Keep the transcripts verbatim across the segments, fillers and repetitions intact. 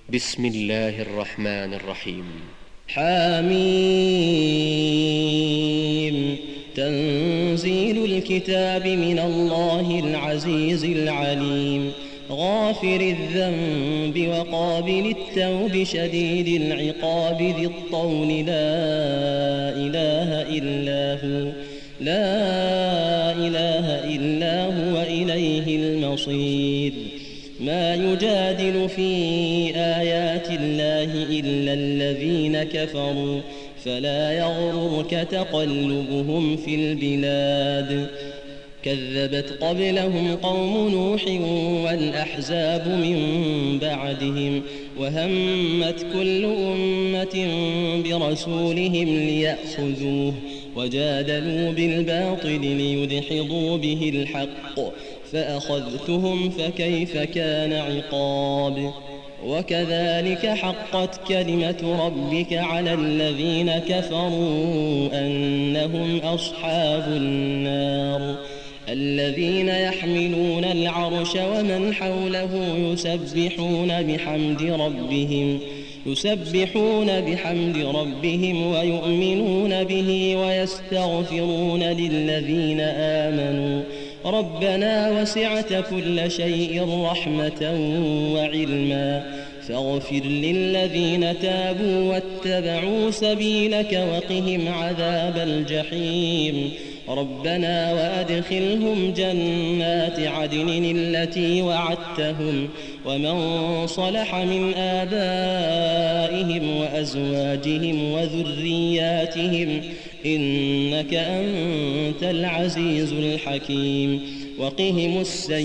بسم الله الرحمن الرحيم. حميم. تنزيل الكتاب من الله العزيز العليم، غافر الذنب وقابل التوب شديد العقاب ذي الطول، لا إله إلا هو لا إله إلا هو إليه المصير. ما يجادل في آيات الله إلا الذين كفروا، فلا يغررك تقلبهم في البلاد. كذبت قبلهم قوم نوح والأحزاب من بعدهم، وهمت كل أمة برسولهم ليأخذوه، وجادلوا بالباطل ليدحضوا به الحق، فأخذتهم فكيف كان عقاب. وكذلك حقت كلمة ربك على الذين كفروا أنهم أصحاب النار. الذين يحملون العرش ومن حوله يسبحون بحمد ربهم يسبحون بحمد ربهم ويؤمنون به ويستغفرون للذين آمنوا ربنا وسعت كل شيء رحمة وعلما، فاغفر للذين تابوا واتبعوا سبيلك وقهم عذاب الجحيم. ربنا وأدخلهم جنات عدن التي وعدتهم ومن صلح من آبائهم وأزواجهم وذرياتهم إنك أنت العزيز الحكيم. وقهم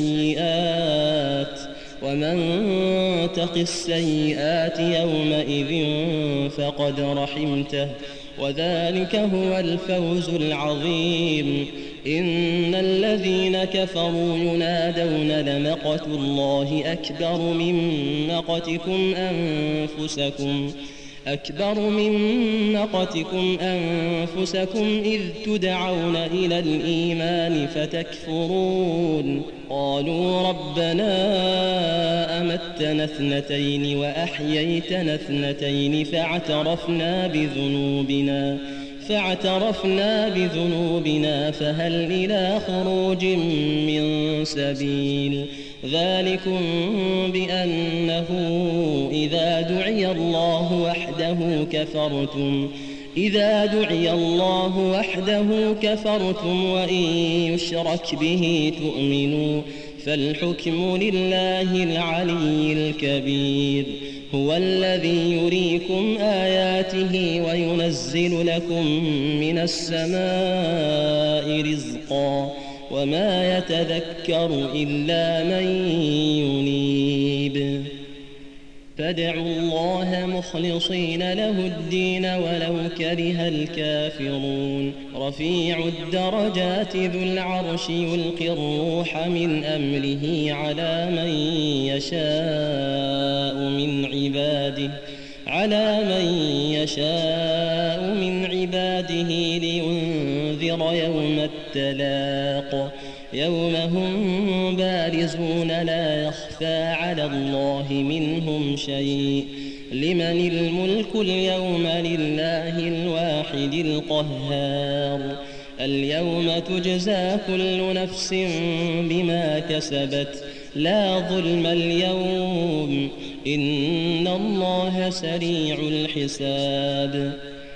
السيئات ومن تق السيئات يومئذ فقد رحمته، وذلك هو الفوز العظيم. إن الذين كفروا ينادون لمقت الله أكبر من مقتكم أنفسكم أكبر من مقتكم أنفسكم إذ تدعون إلى الإيمان فتكفرون. قالوا ربنا أمتنا اثنتين وأحييتنا اثنتين فاعترفنا بذنوبنا فاعترفنا بذنوبنا فهل إلى خروج من سبيل. ذلكم بأنه إذا دعي الله وحده كفرتم إذا دعي الله وحده كفرتم وإن يشرك به تؤمنوا، فالحكم لله العلي الكبير. هو الذي يريكم آياته وينزل لكم من السماء رزقا، وما يتذكر إلا من ينيب. فادعوا الله مخلصين له الدين ولو كره الكافرون. رفيع الدرجات ذو العرش يلقي الروح من أمره على من يشاء من عباده على من يشاء من عباده لينذر يوم التلاق، يوم هم بارزون لا يخفى على الله منهم شيء. لمن الملك اليوم؟ لله الواحد القهار. اليوم تجزى كل نفس بما كسبت لا ظلم اليوم إن الله سريع الحساب.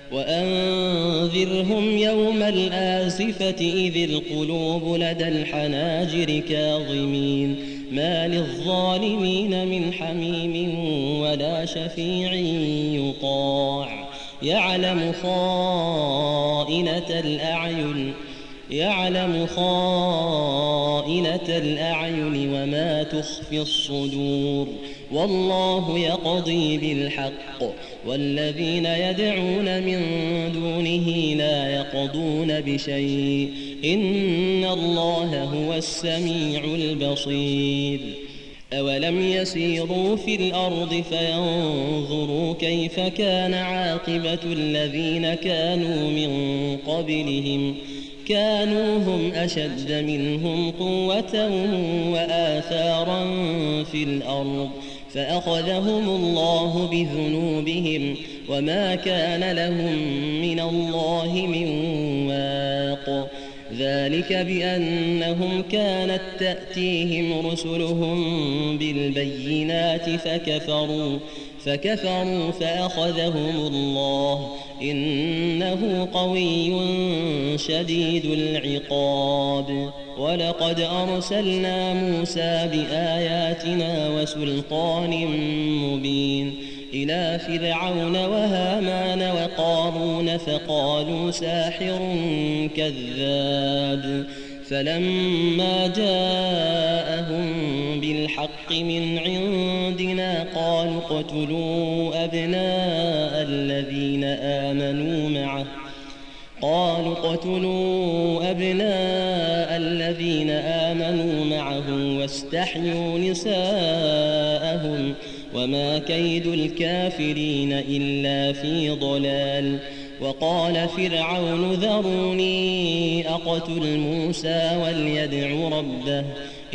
وأنذرهم يوم الآزفة إذ القلوب لدى الحناجر كاظمين، ما للظالمين من حميم ولا شفيع يطاع. يعلم خائنة الأعين يعلم خائنة الأعين وما تخفي الصدور، والله يقضي بالحق، والذين يدعون من دونه لا يقضون بشيء إن الله هو السميع البصير. أولم يسيروا في الأرض فينظروا كيف كان عاقبة الذين كانوا من قبلهم كانوا هم أشد منهم قوة وآثارا في الأرض فأخذهم الله بذنوبهم وما كان لهم من الله من واق. ذلك بأنهم كانت تأتيهم رسلهم بالبينات فكفروا فكفروا فأخذهم الله إنه قوي شديد العقاب. ولقد أرسلنا موسى بآياتنا وسلطان مبين إلى فرعون وهامان وقارون فقالوا ساحر كذاب. فلما جاءهم بالحق من عندنا قالوا اقتلوا أبناء الذين آمنوا معه قالوا اقتلوا أبناء الذين آمنوا معه واستحيوا نساءهم وما كيد الكافرين إلا في ضلال. وقال فرعون ذروني أقتل موسى وليدع ربه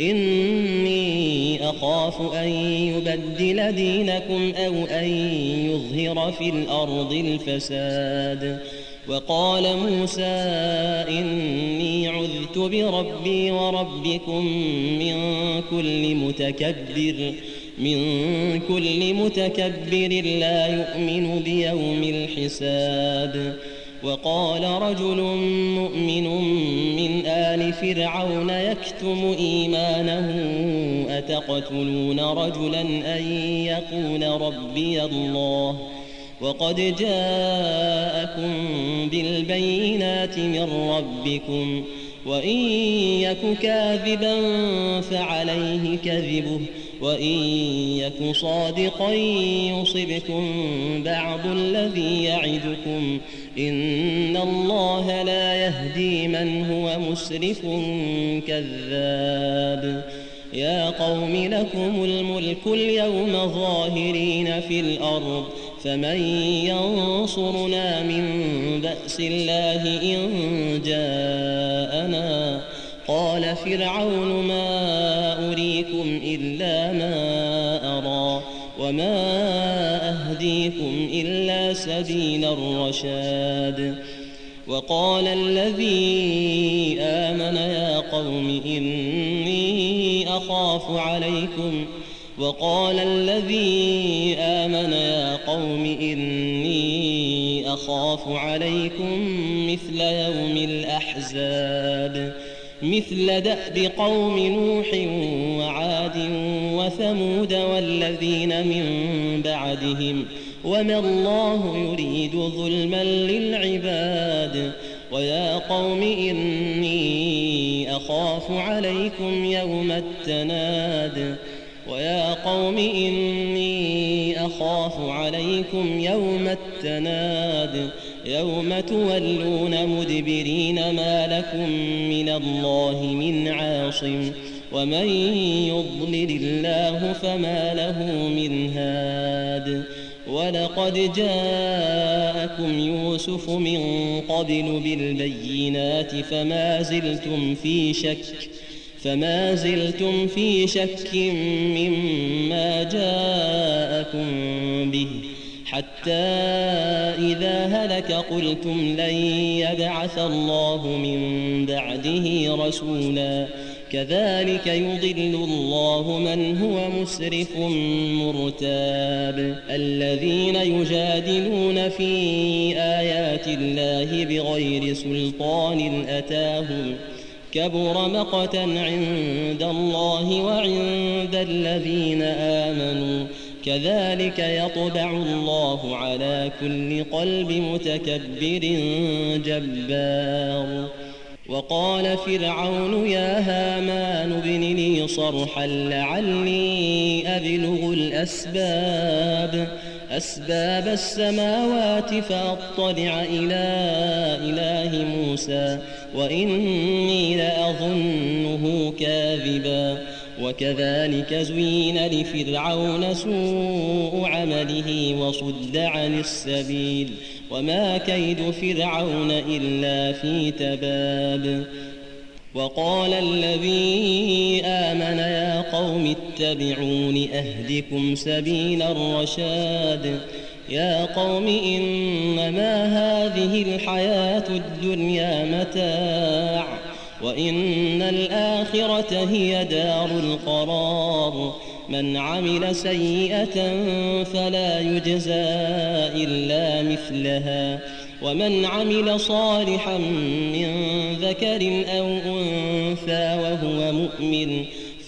إني أخاف أن يبدل دينكم أو أن يظهر في الأرض الفساد. وقال موسى إني عذت بربي وربكم من كل متكبر من كل متكبر لا يؤمن بيوم الحساب. وقال رجل مؤمن من آل فرعون يكتم إيمانه أتقتلون رجلا أن يقول ربي الله وقد جاءكم بالبينات من ربكم وإن يك كاذبا فعليه كذبه وإن يك صادقا يصبكم بعض الذي يعدكم إن الله لا يهدي من هو مسرف كذاب. يا قوم لكم الملك اليوم ظاهرين في الأرض فمن ينصرنا من بأس الله إن جاءنا. قال فرعون ما أريكم إلا ما أرى وما أهديكم إلا سبيل الرشاد. وقال الذي آمن يا قوم إني أخاف عليكم وقال الذي آمن يا قوم إني أخاف عليكم مثل يوم الأحزاب مثل دأب قوم نوح وعاد وثمود والذين من بعدهم وما الله يريد ظلما للعباد. ويا قوم إني أخاف عليكم يوم التناد ويا قوم إني أخاف عليكم يوم التناد يوم تولون مدبرين ما لكم من الله من عاصم ومن يضلل الله فما له من هاد. ولقد جاءكم يوسف من قبل بالبينات فما زلتم في شك فما زلتم في شك مما جاءكم به حتى إذا هلك قلتم لن يبعث الله من بعده رسولا كذلك يضل الله من هو مسرف مرتاب. الذين يجادلون في آيات الله بغير سلطان أتاهم كبر مقتا عند الله وعند الذين آمنوا كذلك يطبع الله على كل قلب متكبر جبار. وقال فرعون يا هامان ابن لي صرحا لعلي أبلغ الأسباب أسباب السماوات فأطلع إلى إله موسى وإني لأظنه كاذبا. وكذلك زين لفرعون سوء عمله وصد عن السبيل وما كيد فرعون إلا في تباب. وقال الذي آمن يا قوم اتبعون أهدكم سبيل الرشاد يا قوم إنما هذه الحياة الدنيا متاع وإن الآخرة هي دار القرار من عمل سيئة فلا يجزى إلا مثلها ومن عمل صالحا من ذكر أو أنثى وهو مؤمن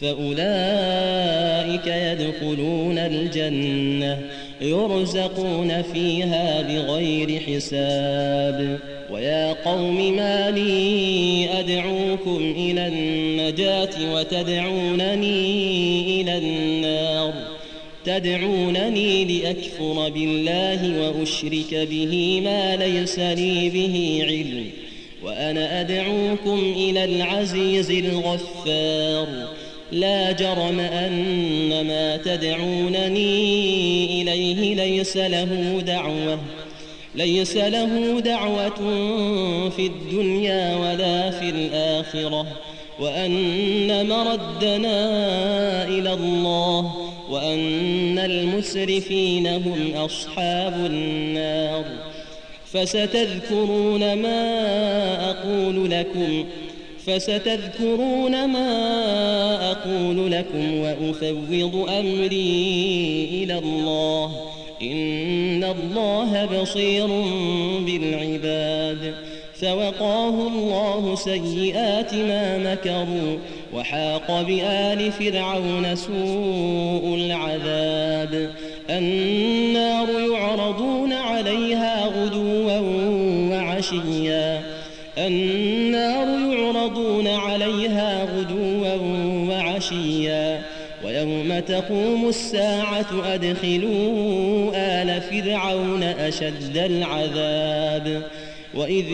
فأولئك يدخلون الجنة يرزقون فيها بغير حساب ويا قوم ما لي أدعوكم إلى النجاة وتدعونني إلى النار تدعونني لأكفر بالله وأشرك به ما ليس لي به علم وأنا أدعوكم إلى العزيز الغفار لا جرم أن ما تدعونني إليه ليس له دعوة ليس له دعوة في الدنيا ولا في الآخرة وأن مردنا إلى الله وأن المسرفين هم أصحاب النار فستذكرون ما أقول لكم فستذكرون ما أقول لكم وأفوض أمري إلى الله إن الله بصير بالعباد فوقاه الله سيئات ما مكروا وحاق بآل فرعون سوء العذاب النار يعرضون عليها غدوا وعشيا النار يعرضون عليها غدوا وعشيا ويوم تقوم الساعة أدخلوا آل فرعون أشد العذاب وإذ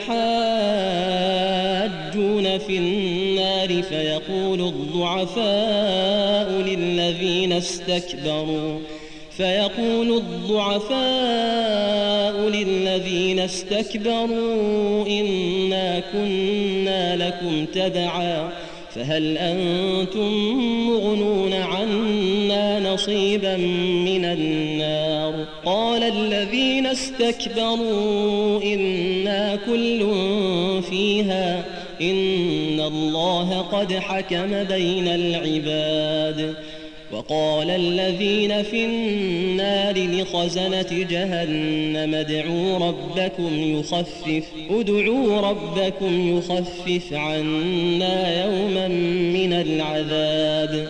يتحاجون في النار فيقول الضعفاء للذين استكبروا فيقول الضعفاء للذين استكبروا إنا كنا لكم تبعا فهل أنتم مغنون عنا نصيبا من النار قال الذين استكبروا إنا كل فيها إن الله قد حكم بين العباد وقال الذين في النار لخزنة جهنم ادعوا ربكم يخفف ادعوا ربكم يخفف عنا يوما من العذاب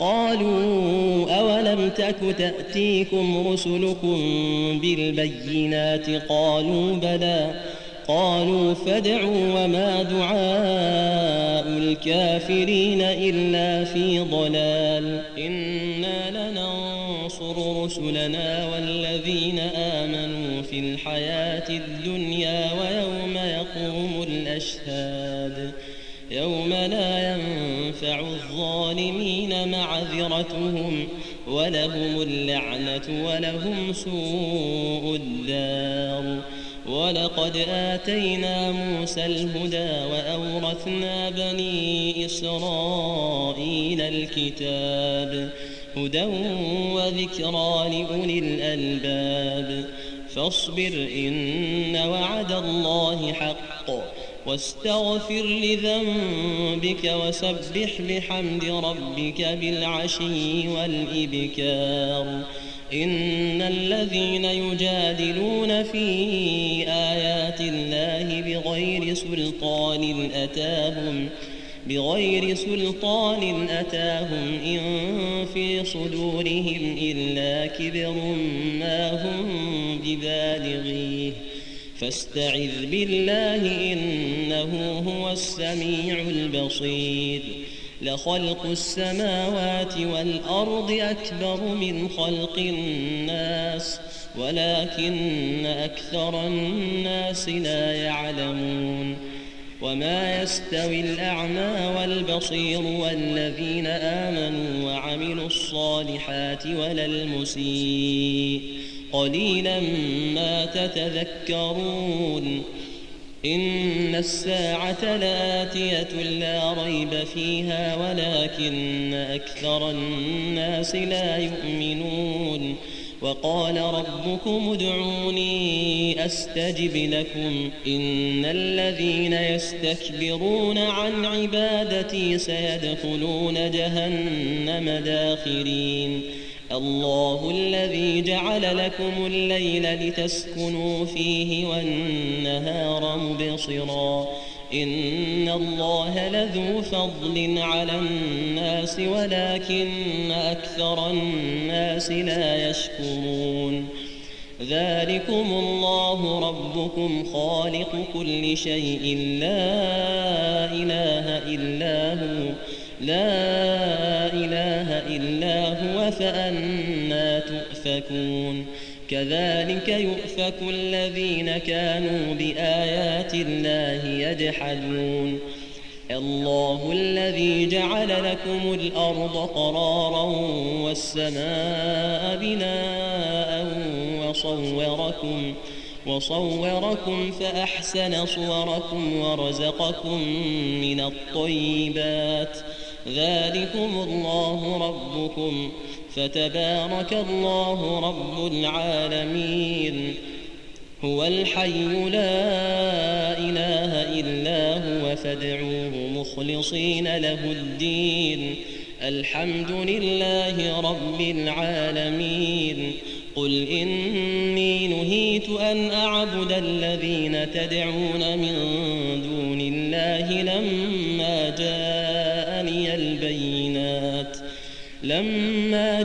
قالوا أولم تك تأتيكم رسلكم بالبينات قالوا بلى قالوا فادعوا وما دعاء الكافرين إلا في ضلال إنا لننصر رسلنا والذين آمنوا في الحياة الدنيا ويوم يقوم الأشهاد يوم لا ينفع الظالمين معذرتهم ولهم اللعنة ولهم سوء الدار ولقد آتينا موسى الهدى وأورثنا بني إسرائيل الكتاب هدى وذكرى لأولي الألباب فاصبر إن وعد الله حق واستغفر لذنبك وسبح بحمد ربك بالعشي والإبكار إن الذين يجادلون في آيات الله بغير سلطان أتاهم بغير سلطان أتاهم إن في صدورهم إلا كبر ما هم ببالغيه فاستعذ بالله إنه هو السميع البصير لخلق السماوات والأرض أكبر من خلق الناس ولكن أكثر الناس لا يعلمون وما يستوي الأعمى والبصير والذين آمنوا وعملوا الصالحات ولا المسيء قليلا ما تتذكرون إن الساعة لآتية لا ريب فيها ولكن أكثر الناس لا يؤمنون وقال ربكم ادعوني أستجب لكم إن الذين يستكبرون عن عبادتي سيدخلون جهنم داخرين الله الذي جعل لكم الليل لتسكنوا فيه والنهار مبصرا إن الله لذو فضل على الناس ولكن أكثر الناس لا يشكرون ذلكم الله ربكم خالق كل شيء لا إله إلا هو لا إله إلا هو فأنى تؤفكون كذلك يؤفك الذين كانوا بآيات الله يجحدون الله الذي جعل لكم الأرض قرارا والسماء بناء وصوركم وصوركم فأحسن صوركم ورزقكم من الطيبات ذلكم الله ربكم فتبارك الله رب العالمين هو الحي لا إله إلا هو فادعوه مخلصين له الدين الحمد لله رب العالمين قل إني نهيت أن أعبد الذين تدعون من دون الله لما جاءني البينات لما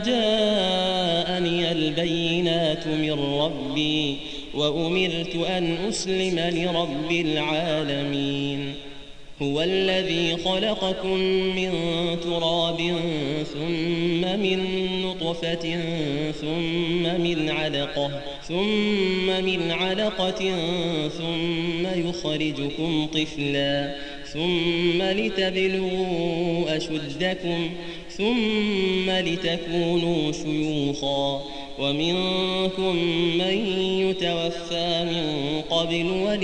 جاءني البينات من ربي وأمرت أن أسلم لرب العالمين هو الذي خلقكم من تراب ثم من نطفة ثم من علقة ثم من علقة ثم يخرجكم طفلا ثم لتبلغوا أشدكم ثم لتكونوا شيوخا ومنكم من يتوفى من قبل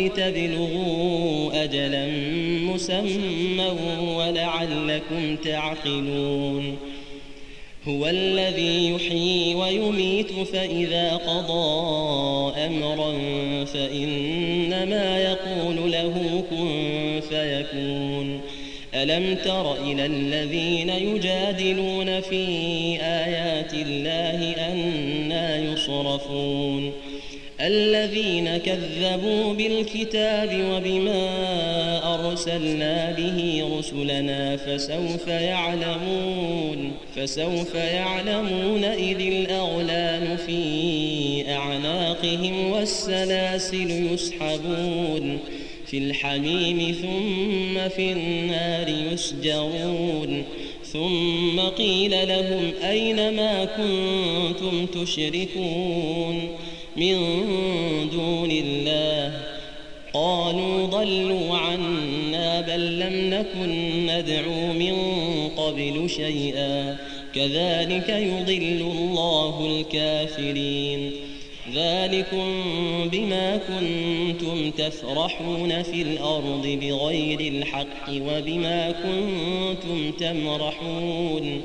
ولتبلغوا أجلا مسمى ولعلكم تعقلون هو الذي يحيي ويميت فإذا قضى أمرا فإنما يقول له كن فيكون ألم تر إلى الذين يجادلون في آيات الله أنى يصرفون الذين كذبوا بالكتاب وبما أرسلنا به رسلنا فسوف يعلمون فسوف يعلمون إذ الأغلال في أعناقهم والسلاسل يسحبون في الحميم ثم في النار يسجرون ثم قيل لهم أين ما كنتم تشركون من دون الله قالوا ضلوا عنا بل لم نكن ندعو من قبل شيئا كذلك يضل الله الكافرين ذلكم بما كنتم تفرحون في الأرض بغير الحق وبما كنتم تمرحون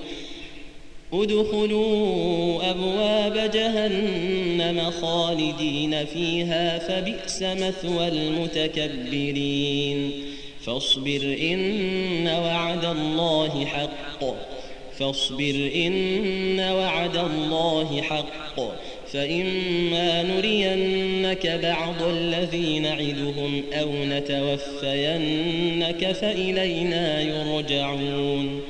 ادخلوا أبواب جهنم خالدين فيها فبئس مثوى المتكبرين فاصبر إن وعد الله حق فاصبر إن وعد الله حق فإما نرينك بعض الذي نعدهم أو نتوفينك فإلينا يرجعون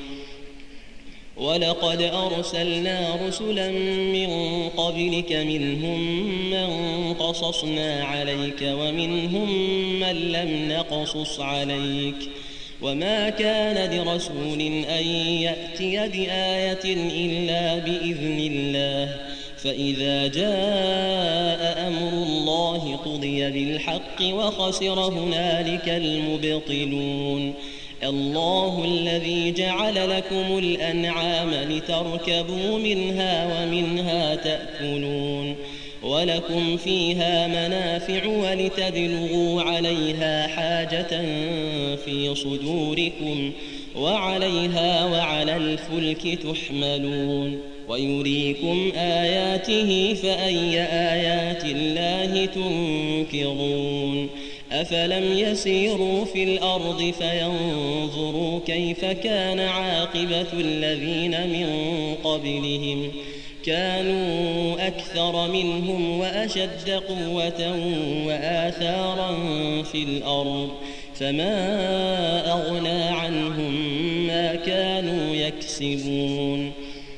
ولقد أرسلنا رسلا من قبلك منهم من قصصنا عليك ومنهم من لم نقصص عليك وما كان لرسول أن يأتي بآية إلا بإذن الله فإذا جاء أمر الله قضي بالحق وخسر هنالك المبطلون الله الذي جعل لكم الأنعام لتركبوا منها ومنها تأكلون ولكم فيها منافع ولتبلغوا عليها حاجة في صدوركم وعليها وعلى الفلك تحملون ويريكم آياته فأي آيات الله تنكرون أفلم يسيروا في الأرض فينظروا كيف كان عاقبة الذين من قبلهم كانوا أكثر منهم وأشد قوة وآثارا في الأرض فما أغنى عنهم ما كانوا يكسبون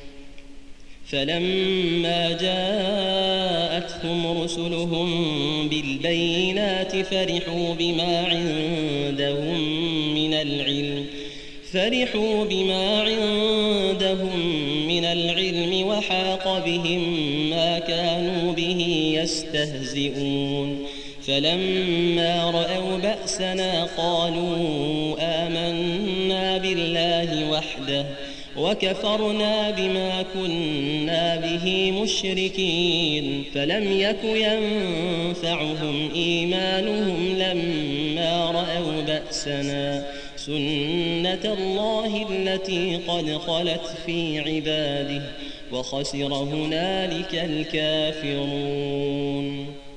فلما جاءتهم رسلهم بالبينات فرحوا بما عندهم من العلم فرحوا بما عندهم من العلم وحاق بهم ما كانوا به يستهزئون فلما رأوا بأسنا قالوا آمنا بالله وحده وكفرنا بما كنا به مشركين فلم يك ينفعهم إيمانهم لما رأوا بأسنا سنة الله التي قد خلت في عباده وخسر هنالك الكافرون.